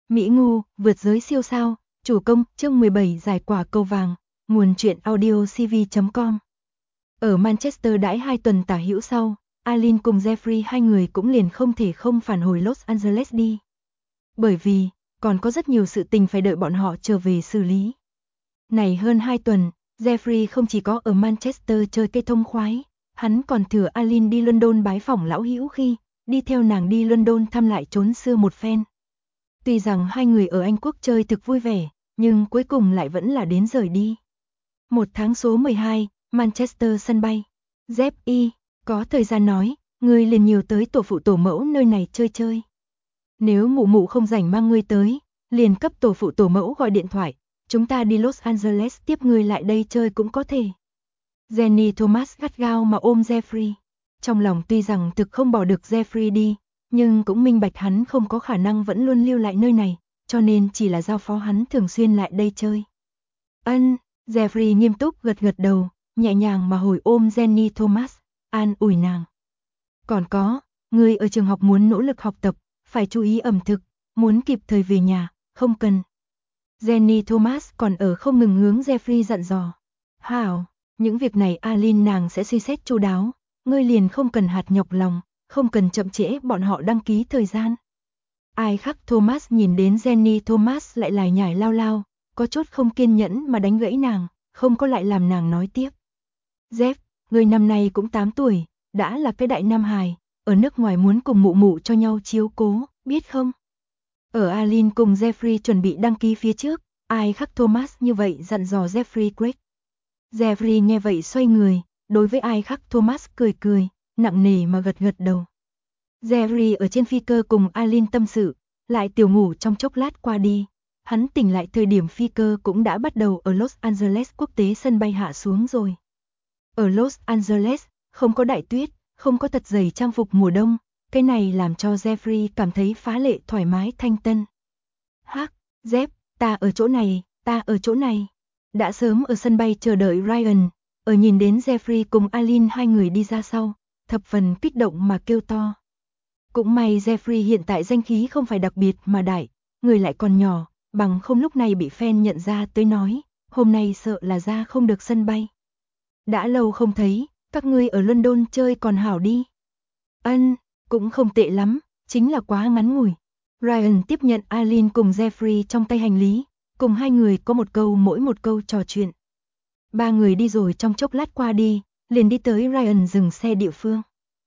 Mỹ Ngu, vượt giới siêu sao, chủ công, chương 17 giải quả cầu vàng, nguồn truyện audio cv.com. Ở Manchester đãi 2 tuần tả hữu sau, Alin cùng Jeffrey hai người cũng liền không thể không phản hồi Los Angeles đi. Bởi vì, còn có rất nhiều sự tình phải đợi bọn họ trở về xử lý. Này hơn 2 tuần, Jeffrey không chỉ có ở Manchester chơi cây thông khoái, hắn còn thừa Alin đi London bái phỏng lão hữu khi, đi theo nàng đi London thăm lại chốn xưa một phen. Tuy rằng hai người ở Anh Quốc chơi thực vui vẻ, nhưng cuối cùng lại vẫn là đến rời đi. 1 tháng số 12, Manchester sân bay. Jeffy, có thời gian nói, ngươi liền nhiều tới tổ phụ tổ mẫu nơi này chơi chơi. Nếu mụ mụ không rảnh mang ngươi tới, liền cấp tổ phụ tổ mẫu gọi điện thoại, chúng ta đi Los Angeles tiếp ngươi lại đây chơi cũng có thể. Jenny Thomas gắt gao mà ôm Jeffrey. Trong lòng tuy rằng thực không bỏ được Jeffrey đi, nhưng cũng minh bạch hắn không có khả năng vẫn luôn lưu lại nơi này, cho nên chỉ là giao phó hắn thường xuyên lại đây chơi. Jeffrey nghiêm túc gật gật đầu, nhẹ nhàng mà hồi ôm Jenny Thomas, an ủi nàng. Còn có, ngươi ở trường học muốn nỗ lực học tập, phải chú ý ẩm thực, muốn kịp thời về nhà, không cần. Jenny Thomas còn ở không ngừng hướng Jeffrey dặn dò. Hảo, những việc này Alin nàng sẽ suy xét chu đáo, ngươi liền không cần hạt nhọc lòng, không cần chậm trễ bọn họ đăng ký thời gian. Ai khác Thomas nhìn đến Jenny Thomas lại lải nhải lao lao, có chút không kiên nhẫn mà đánh gãy nàng, không có lại làm nàng nói tiếp. Jeff, người năm nay cũng 8 tuổi, đã là cái đại nam hài, ở nước ngoài muốn cùng mụ mụ cho nhau chiếu cố, biết không? Ở Alin cùng Jeffrey chuẩn bị đăng ký phía trước, ai khác Thomas như vậy dặn dò Jeffrey Craig. Jeffrey nghe vậy xoay người, đối với ai khác Thomas cười cười, nặng nề mà gật gật đầu. Jeffrey ở trên phi cơ cùng Alin tâm sự, lại tiểu ngủ trong chốc lát qua đi. Hắn tỉnh lại thời điểm phi cơ cũng đã bắt đầu ở Los Angeles quốc tế sân bay hạ xuống rồi. Ở Los Angeles, không có đại tuyết, không có thật dày trang phục mùa đông, cái này làm cho Jeffrey cảm thấy phá lệ thoải mái thanh tân. Hắc, Jeff, ta ở chỗ này, ta ở chỗ này. Đã sớm ở sân bay chờ đợi Ryan, ở nhìn đến Jeffrey cùng Alin hai người đi ra sau, thập phần kích động mà kêu to. Cũng may Jeffrey hiện tại danh khí không phải đặc biệt mà đại, người lại còn nhỏ, bằng không lúc này bị fan nhận ra tới nói, hôm nay sợ là ra không được sân bay. Đã lâu không thấy, các ngươi ở London chơi còn hảo đi. Cũng không tệ lắm, chính là quá ngắn ngủi. Ryan tiếp nhận Alin cùng Jeffrey trong tay hành lý, cùng hai người có một câu mỗi một câu trò chuyện. Ba người đi rồi trong chốc lát qua đi, liền đi tới Ryan dừng xe địa phương.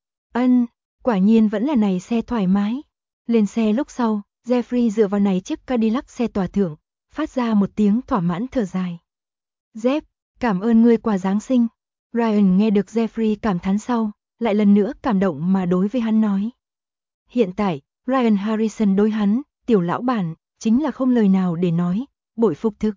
Quả nhiên vẫn là này xe thoải mái. Lên xe lúc sau, Jeffrey dựa vào này chiếc Cadillac xe tòa thượng, phát ra một tiếng thỏa mãn thở dài. Jeff, cảm ơn ngươi quà Giáng sinh. Ryan nghe được Jeffrey cảm thán sau, lại lần nữa cảm động mà đối với hắn nói. Hiện tại, Ryan Harrison đối hắn, tiểu lão bản, chính là không lời nào để nói, bội phục thực.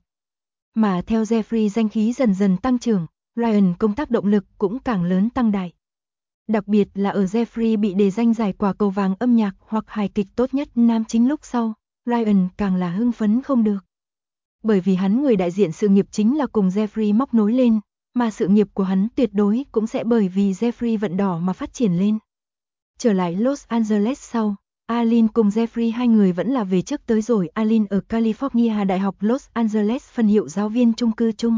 Mà theo Jeffrey danh khí dần dần tăng trưởng, Ryan công tác động lực cũng càng lớn tăng đại. Đặc biệt là ở Jeffrey bị đề danh giải quả cầu vàng âm nhạc hoặc hài kịch tốt nhất nam chính lúc sau, Ryan càng là hưng phấn không được. Bởi vì hắn người đại diện sự nghiệp chính là cùng Jeffrey móc nối lên, mà sự nghiệp của hắn tuyệt đối cũng sẽ bởi vì Jeffrey vận đỏ mà phát triển lên. Trở lại Los Angeles sau, Alin cùng Jeffrey hai người vẫn là về trước tới rồi. Alin ở California Đại học Los Angeles phân hiệu giáo viên chung cư chung.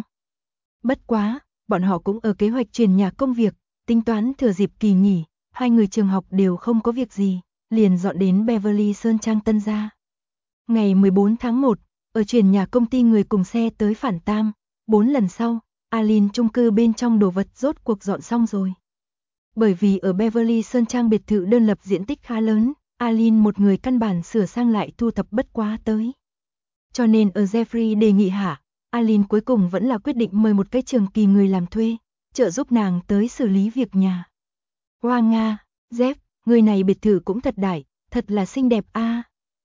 Bất quá, bọn họ cũng ở kế hoạch chuyển nhà công việc, tính toán thừa dịp kỳ nghỉ, hai người trường học đều không có việc gì, liền dọn đến Beverly Sơn Trang Tân Gia. Ngày 14 tháng 1, ở chuyển nhà công ty người cùng xe tới Phản Tam, 4 lần sau, Alin chung cư bên trong đồ vật rốt cuộc dọn xong rồi. Bởi vì ở Beverly Sơn Trang biệt thự đơn lập diện tích khá lớn, Alin một người căn bản sửa sang lại thu thập bất quá tới. Cho nên ở Jeffrey đề nghị hạ, Alin cuối cùng vẫn là quyết định mời một cái trường kỳ người làm thuê, trợ giúp nàng tới xử lý việc nhà. Hoa Nga, Jeff, người này biệt thự cũng thật đại, thật là xinh đẹp a.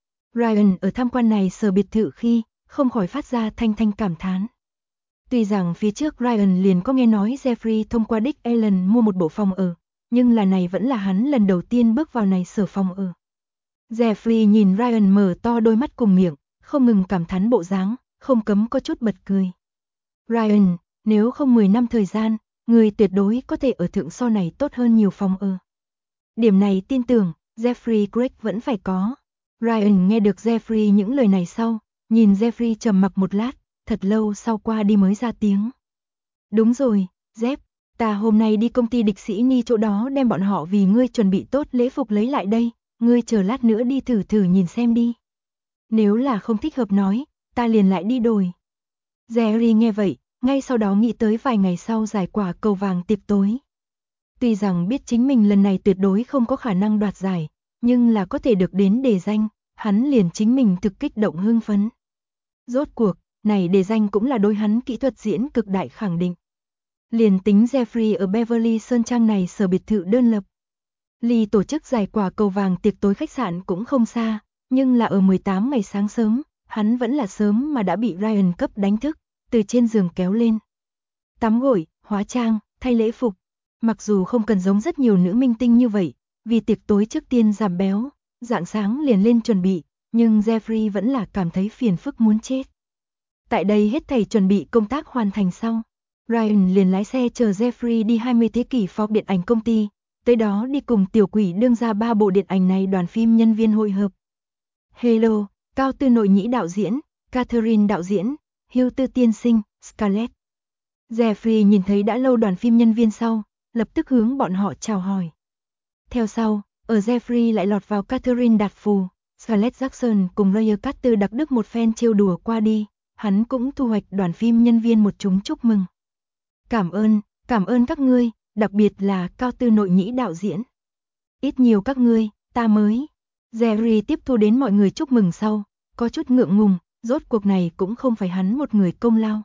Ryan ở tham quan này sở biệt thự khi, không khỏi phát ra thanh thanh cảm thán. Tuy rằng phía trước Ryan liền có nghe nói Jeffrey thông qua Dick Allen mua một bộ phòng ở, nhưng là này vẫn là hắn lần đầu tiên bước vào này sở phòng ở. Jeffrey nhìn Ryan mở to đôi mắt cùng miệng, không ngừng cảm thán bộ dáng, không cấm có chút bật cười. Ryan, nếu không 10 năm thời gian, người tuyệt đối có thể ở thượng so này tốt hơn nhiều phòng ở. Điểm này tin tưởng, Jeffrey Craig vẫn phải có. Ryan nghe được Jeffrey những lời này sau, nhìn Jeffrey trầm mặc một lát, thật lâu sau qua đi mới ra tiếng. Đúng rồi, Jeff, ta hôm nay đi công ty địch sĩ Ni chỗ đó đem bọn họ vì ngươi chuẩn bị tốt lễ phục lấy lại đây, ngươi chờ lát nữa đi thử nhìn xem đi. Nếu là không thích hợp nói, ta liền lại đi đổi. Jerry nghe vậy, ngay sau đó nghĩ tới vài ngày sau giải quả cầu vàng tiệc tối. Tuy rằng biết chính mình lần này tuyệt đối không có khả năng đoạt giải, nhưng là có thể được đến đề danh, hắn liền chính mình thực kích động hưng phấn. Rốt cuộc, này đề danh cũng là đối hắn kỹ thuật diễn cực đại khẳng định. Liền tính Jeffrey ở Beverly Sơn Trang này sở biệt thự đơn lập. Ly tổ chức giải quả cầu vàng tiệc tối khách sạn cũng không xa, nhưng là ở 18 ngày sáng sớm, hắn vẫn là sớm mà đã bị Ryan cấp đánh thức, từ trên giường kéo lên. Tắm gội, hóa trang, thay lễ phục. Mặc dù không cần giống rất nhiều nữ minh tinh như vậy, vì tiệc tối trước tiên giảm béo, rạng sáng liền lên chuẩn bị, nhưng Jeffrey vẫn là cảm thấy phiền phức muốn chết. Tại đây hết thảy chuẩn bị công tác hoàn thành xong, Ryan liền lái xe chờ Jeffrey đi 20 thế kỷ Fox điện ảnh công ty, tới đó đi cùng tiểu quỷ đương ra 3 bộ điện ảnh này đoàn phim nhân viên hội hợp. Hello, Cao Tư Nội Nhĩ đạo diễn, Catherine đạo diễn, Hugh Tư tiên sinh, Scarlett. Jeffrey nhìn thấy đã lâu đoàn phim nhân viên sau, lập tức hướng bọn họ chào hỏi. Theo sau, ở Jeffrey lại lọt vào Catherine đạt phù, Scarlett Jackson cùng Roger Carter đặc đức một phen trêu đùa qua đi, hắn cũng thu hoạch đoàn phim nhân viên một chúng chúc mừng. Cảm ơn các ngươi, đặc biệt là Cao Tư Nội Nhĩ đạo diễn. Ít nhiều các ngươi, ta mới. Jerry tiếp thu đến mọi người chúc mừng sau, có chút ngượng ngùng, rốt cuộc này cũng không phải hắn một người công lao.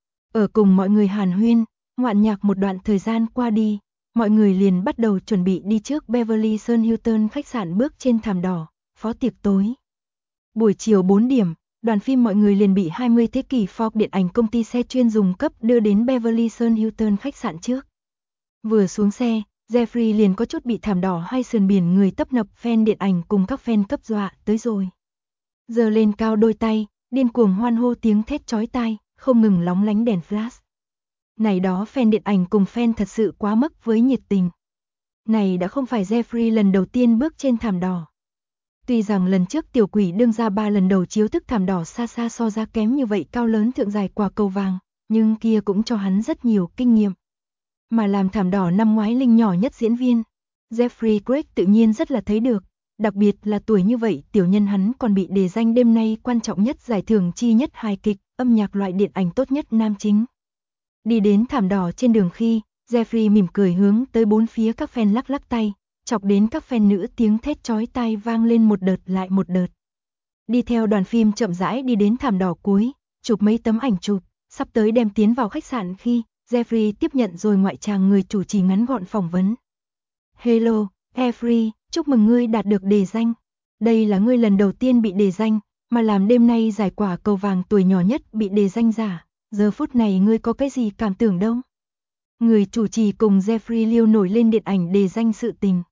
Ở cùng mọi người hàn huyên, ngoạn nhạc một đoạn thời gian qua đi, mọi người liền bắt đầu chuẩn bị đi trước Beverly Sun Hilton khách sạn bước trên thảm đỏ, phó tiệc tối. Buổi chiều 4 điểm, đoàn phim mọi người liền bị 20 thế kỷ Fox điện ảnh công ty xe chuyên dùng cấp đưa đến Beverly Sun Hilton khách sạn trước. Vừa xuống xe, Jeffrey liền có chút bị thảm đỏ hai sườn biển người tấp nập fan điện ảnh cùng các fan cấp dọa tới rồi. Giờ lên cao đôi tay, điên cuồng hoan hô tiếng thét chói tai, không ngừng lóng lánh đèn flash. Này đó fan điện ảnh cùng fan thật sự quá mức với nhiệt tình. Này đã không phải Jeffrey lần đầu tiên bước trên thảm đỏ. Tuy rằng lần trước tiểu quỷ đương ra 3 lần đầu chiếu thức thảm đỏ xa xa so ra kém như vậy cao lớn thượng dài quả cầu vàng, nhưng kia cũng cho hắn rất nhiều kinh nghiệm. Mà làm thảm đỏ năm ngoái linh nhỏ nhất diễn viên, Jeffrey Craig tự nhiên rất là thấy được, đặc biệt là tuổi như vậy tiểu nhân hắn còn bị đề danh đêm nay quan trọng nhất giải thưởng chi nhất hài kịch, âm nhạc loại điện ảnh tốt nhất nam chính. Đi đến thảm đỏ trên đường khi, Jeffrey mỉm cười hướng tới bốn phía các fan lắc lắc tay, chọc đến các fan nữ tiếng thét chói tai vang lên một đợt lại một đợt. Đi theo đoàn phim chậm rãi đi đến thảm đỏ cuối, chụp mấy tấm ảnh chụp, sắp tới đem tiến vào khách sạn khi Jeffrey tiếp nhận rồi ngoại tràng người chủ trì ngắn gọn phỏng vấn. Hello, Jeffrey, chúc mừng ngươi đạt được đề danh. Đây là ngươi lần đầu tiên bị đề danh, mà làm đêm nay giải quả cầu vàng tuổi nhỏ nhất bị đề danh giả. Giờ phút này ngươi có cái gì cảm tưởng đâu? Người chủ trì cùng Jeffrey liêu nổi lên điện ảnh đề danh sự tình.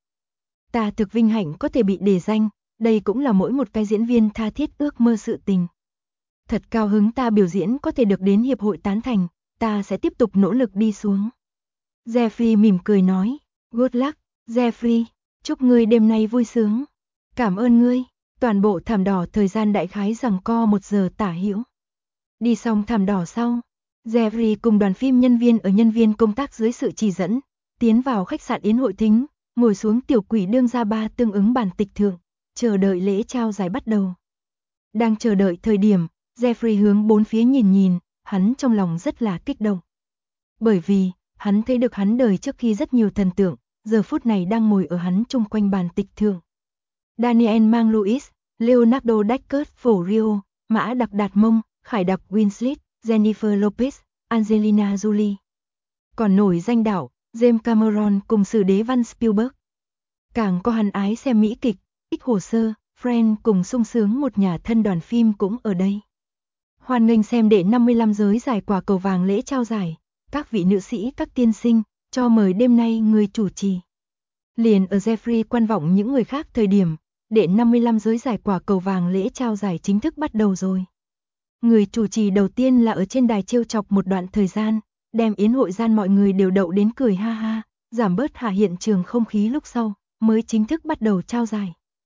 Ta thực vinh hạnh có thể bị đề danh, đây cũng là mỗi một cái diễn viên tha thiết ước mơ sự tình. Thật cao hứng ta biểu diễn có thể được đến hiệp hội tán thành, ta sẽ tiếp tục nỗ lực đi xuống. Jeffrey mỉm cười nói, good luck, Jeffrey, chúc ngươi đêm nay vui sướng. Cảm ơn ngươi, toàn bộ thảm đỏ thời gian đại khái giằng co 1 giờ tả hữu. Đi xong thảm đỏ sau, Jeffrey cùng đoàn phim nhân viên ở nhân viên công tác dưới sự chỉ dẫn, tiến vào khách sạn yến hội thính, ngồi xuống tiểu quỷ đương ra 3 tương ứng bàn tịch thượng, chờ đợi lễ trao giải bắt đầu. Đang chờ đợi thời điểm, Jeffrey hướng bốn phía nhìn, hắn trong lòng rất là kích động. Bởi vì, hắn thấy được hắn đời trước khi rất nhiều thần tượng, giờ phút này đang ngồi ở hắn chung quanh bàn tịch thượng. Daniel Mang-Louis, Leonardo DiCaprio, Mã Đặc Đạt Mông, Khải Đặc Winslet, Jennifer Lopez, Angelina Jolie. Còn nổi danh đạo, James Cameron cùng sử đế Văn Spielberg. Càng có hắn ái xem mỹ kịch, X hồ sơ, Friends cùng sung sướng một nhà thân đoàn phim cũng ở đây. Hoan nghênh xem đệ 55 giới giải quả cầu vàng lễ trao giải, các vị nữ sĩ các tiên sinh, cho mời đêm nay người chủ trì. Liền ở Jeffrey quan vọng những người khác thời điểm, đệ 55 giới giải quả cầu vàng lễ trao giải chính thức bắt đầu rồi. Người chủ trì đầu tiên là ở trên đài trêu chọc một đoạn thời gian, đem yến hội gian mọi người đều đậu đến cười ha ha, giảm bớt hạ hiện trường không khí lúc sau, mới chính thức bắt đầu trao giải.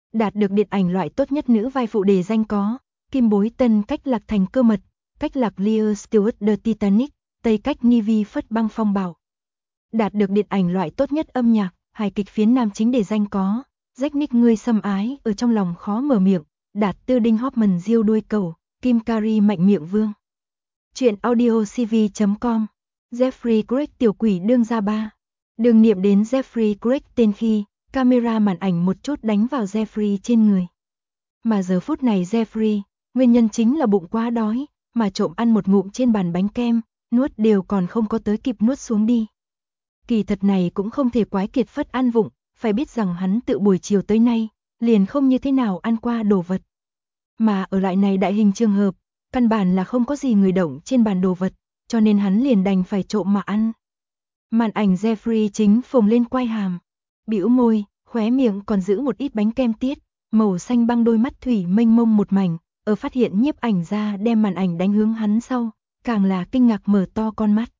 Đạt được điện ảnh loại tốt nhất nữ vai phụ đề danh có Kim Bối Tân cách lạc thành cơ mật, cách lạc Leah Stewart The Titanic, Tây cách Nivy phất băng phong bạo. Đạt được điện ảnh loại tốt nhất âm nhạc, hài kịch phiến nam chính đề danh có Jack Nick ngươi xâm ái ở trong lòng khó mở miệng, Đạt Tư Đinh Hoffman diêu đuôi cầu, Kim Carey mạnh miệng vương. Chuyện audio cv.com. Jeffrey Craig tiểu quỷ đương gia 3. Đừng niệm đến Jeffrey Craig tên khi camera màn ảnh một chút đánh vào Jeffrey trên người. Mà giờ phút này Jeffrey, nguyên nhân chính là bụng quá đói, mà trộm ăn một ngụm trên bàn bánh kem, nuốt đều còn không có tới kịp nuốt xuống đi. Kỳ thật này cũng không thể quái Kiệt Phất ăn vụng, phải biết rằng hắn tự buổi chiều tới nay, liền không như thế nào ăn qua đồ vật. Mà ở lại này đại hình trường hợp, căn bản là không có gì người động trên bàn đồ vật, cho nên hắn liền đành phải trộm mà ăn. Màn ảnh Jeffrey chính phồng lên quai hàm, bĩu môi, khóe miệng còn giữ một ít bánh kem tiết, màu xanh băng đôi mắt thủy mênh mông một mảnh, ở phát hiện nhiếp ảnh ra đem màn ảnh đánh hướng hắn sau, càng là kinh ngạc mở to con mắt.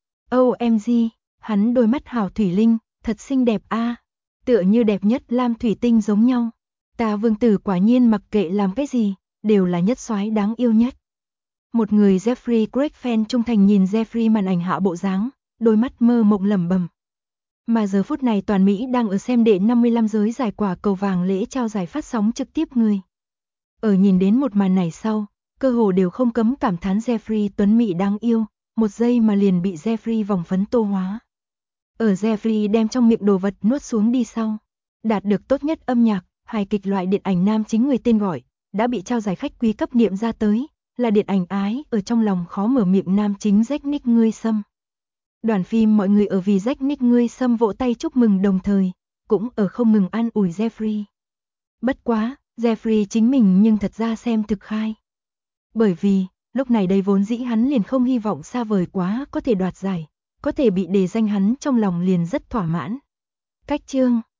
OMG, hắn đôi mắt hảo thủy linh, thật xinh đẹp a, tựa như đẹp nhất lam thủy tinh giống nhau. Ta vương tử quả nhiên mặc kệ làm cái gì, đều là nhất soái đáng yêu nhất. Một người Jeffrey Craig fan trung thành nhìn Jeffrey màn ảnh hạ bộ dáng, đôi mắt mơ mộng lẩm bẩm. Mà giờ phút này toàn Mỹ đang ở xem đệ 55 giới giải quả cầu vàng lễ trao giải phát sóng trực tiếp người. Ở nhìn đến một màn này sau, cơ hồ đều không cấm cảm thán Jeffrey tuấn mỹ đáng yêu, một giây mà liền bị Jeffrey vòng phấn tô hóa. Ở Jeffrey đem trong miệng đồ vật nuốt xuống đi sau, đạt được tốt nhất âm nhạc, hài kịch loại điện ảnh nam chính người tên gọi, đã bị trao giải khách quý cấp niệm ra tới, là điện ảnh ái ở trong lòng khó mở miệng nam chính Jack Nick ngươi xâm. Đoàn phim mọi người ở vì Jack Nick ngươi xâm vỗ tay chúc mừng đồng thời, cũng ở không ngừng an ủi Jeffrey. Bất quá, Jeffrey chính mình nhưng thật ra xem thực khai. Bởi vì, lúc này đây vốn dĩ hắn liền không hy vọng xa vời quá có thể đoạt giải, có thể bị đề danh hắn trong lòng liền rất thỏa mãn. Cách chương